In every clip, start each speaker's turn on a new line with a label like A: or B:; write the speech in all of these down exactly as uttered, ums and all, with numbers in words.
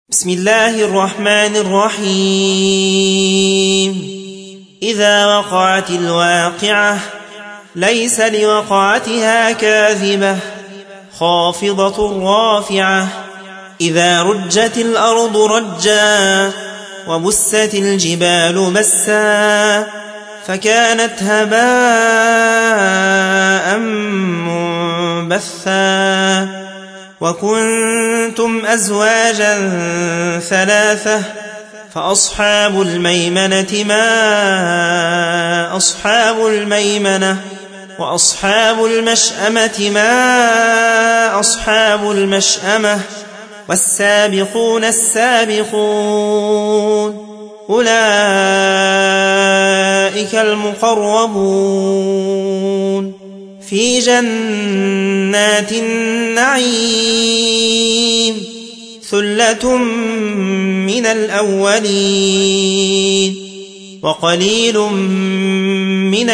A: بسم الله الرحمن الرحيم إذا وقعت الواقعة ليس لوقعتها كاذبة خافضة رافعة إذا رجت الأرض رجا وبست الجبال بسا فكانت هباء منبثا وكنتم أزواجا ثلاثة فأصحاب الميمنة ما أصحاب الميمنة وأصحاب المشأمة ما أصحاب المشأمة والسابقون السابقون أولئك المقربون في جنات النعيم ثلة من الأولين وقليل من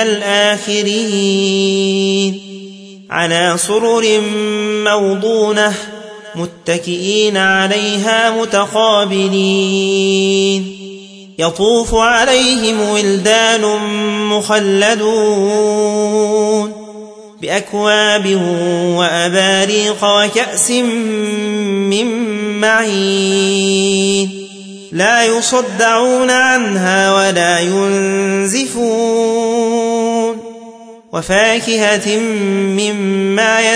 A: الآخرين على سرر موضونة متكئين عليها متقابلين يطوف عليهم ولدان مخلدون بأكواب وأباريق وكأس من معين لا يصدعون عنها ولا ينزفون وفاكهة مما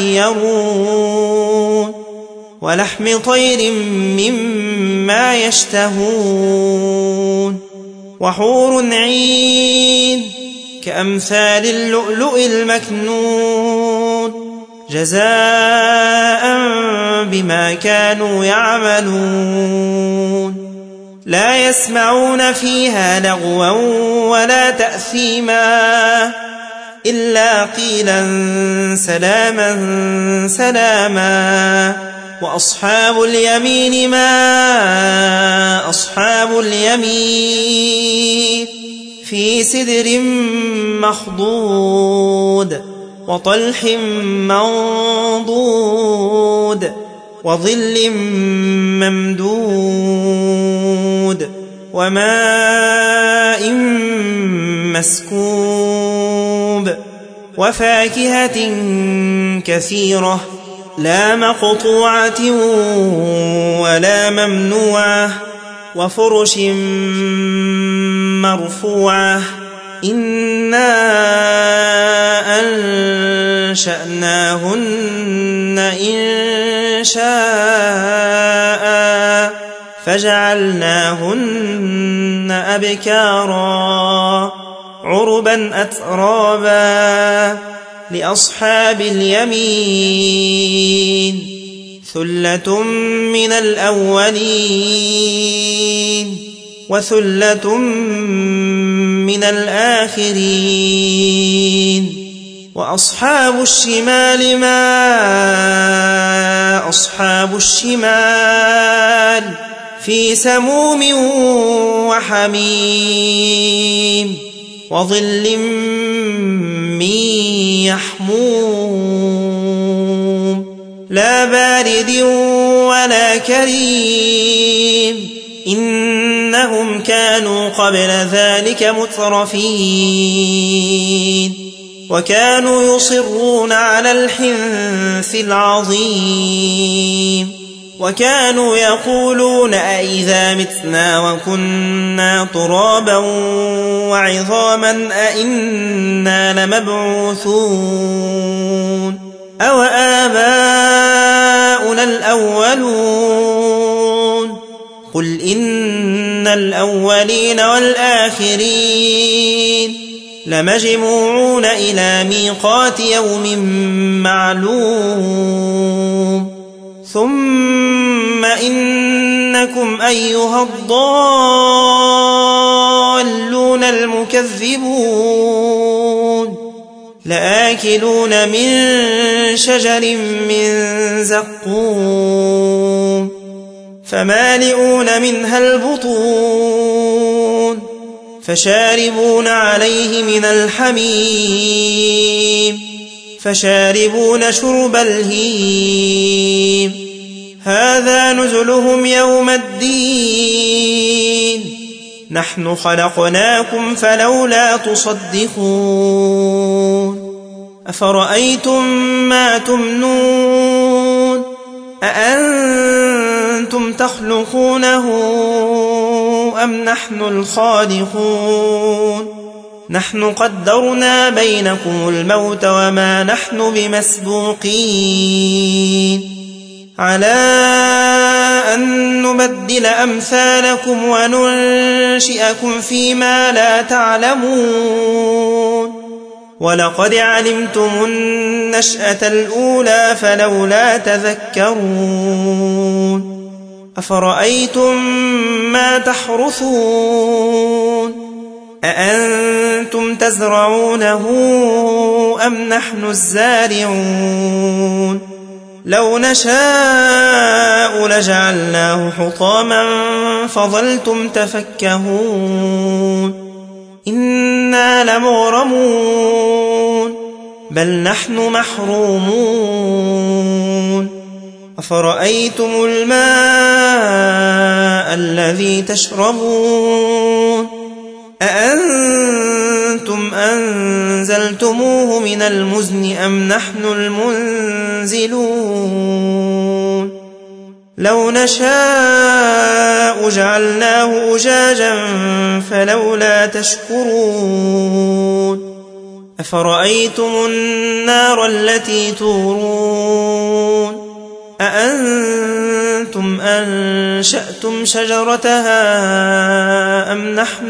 A: يتخيرون ولحم طير مما يشتهون وحور عين كأمثال اللؤلؤ المكنون جزاء بما كانوا يعملون لا يسمعون فيها لغوا ولا تأثيما إلا قيلا سلاما سلاما وأصحاب اليمين ما أصحاب اليمين في سدر مخضود وطلح منضود وظل ممدود وماء مسكوب وفاكهة كثيرة لا مقطوعة ولا ممنوعة وفرش مرفوعة إنا أنشأناهن إن شاء فجعلناهن أبكارا عربا أترابا لأصحاب اليمين ثلة من الأولين وثلة من الآخرين وأصحاب الشمال ما أصحاب الشمال في سموم وحميم وظل من يحموم لا بارد ولا كريم إنهم كانوا قبل ذلك مترفين وكانوا يصرون على الحنث العظيم وكانوا يقولون أئذا متنا وكنا ترابا وعظاما أئنا لمبعوثون أو آباؤنا الأولون قل إن الأولين والآخرين لمجموعون إلى ميقات يوم معلوم ثم إنكم أيها الضالون المكذبون لآكلون من شجر من زقوم فمالئون منها البطون فشاربون عليه من الحميم فشاربون شرب الهيم هذا نزلهم يوم الدين نحن خلقناكم فلولا تصدقون أفرأيتم ما تمنون أأنتم تخلقونه أم نحن الخالقون نحن قدرنا بينكم الموت وما نحن بمسبوقين على أن نبدل أمثالكم وننشئكم فيما لا تعلمون ولقد علمتم النشأة الأولى فلولا تذكرون أفرأيتم ما تحرثون أأنتم تزرعونه أم نحن الزارعون لو نشاء لجعلناه حطاما فظلتم تفكهون إنا لمغرمون بل نحن محرومون أفرأيتم الماء الذي تشربون أأنتم أنزلتموه من المزن أم نحن المنزلون لو نشاء جعلناه أجاجا فلولا تشكرون أفرأيتم النار التي تورون أأنتم أنشأتم شجرتها أم نحن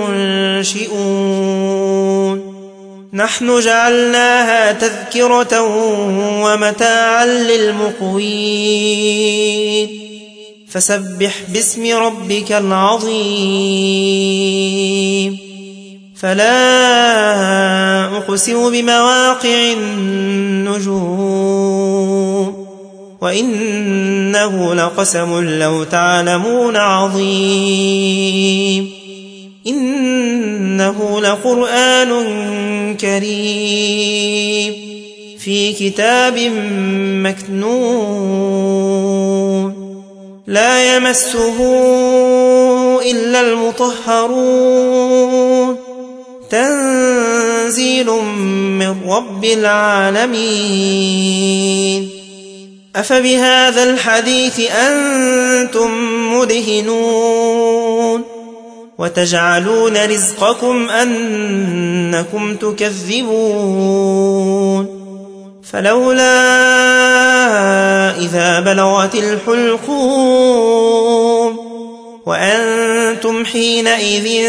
A: المنشئون نحن جعلناها تذكرة ومتاعا للمقوين فسبح باسم ربك العظيم فلا أقسم بمواقع النجوم وإنه لقسم لو تعلمون عظيم إنه لقرآن كريم في كتاب مكنون لا يمسه إلا المطهرون تنزيل من رب العالمين أفبهذا الحديث أنتم مدهنون وتجعلون رزقكم أنكم تكذبون فلولا إذا بلغت الحلقوم وأنتم حينئذ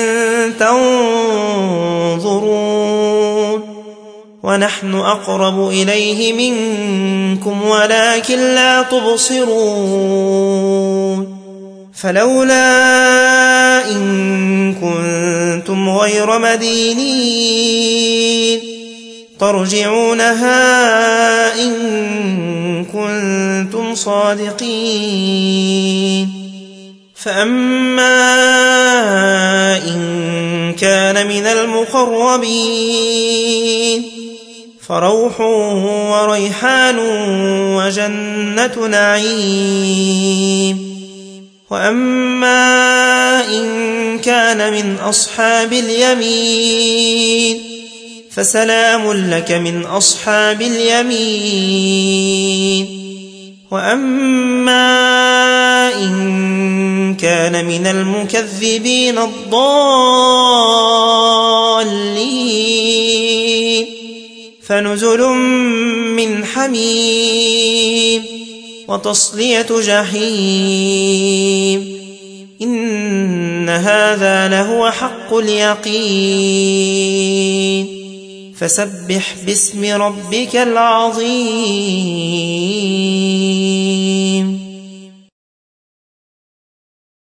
A: تنظرون ونحن أقرب إليه منكم ولكن لا تبصرون فلولا إن كنتم غير مدينين ترجعونها إن كنتم صادقين فأما إن كان من المقربين فروح وريحان وجنة نعيم وأما إن كان من أصحاب اليمين فسلام لك من أصحاب اليمين وأما إن كان من المكذبين الضالين فنزل من حميم وتصلية جحيم إن هذا لهو حق اليقين فسبح باسم ربك العظيم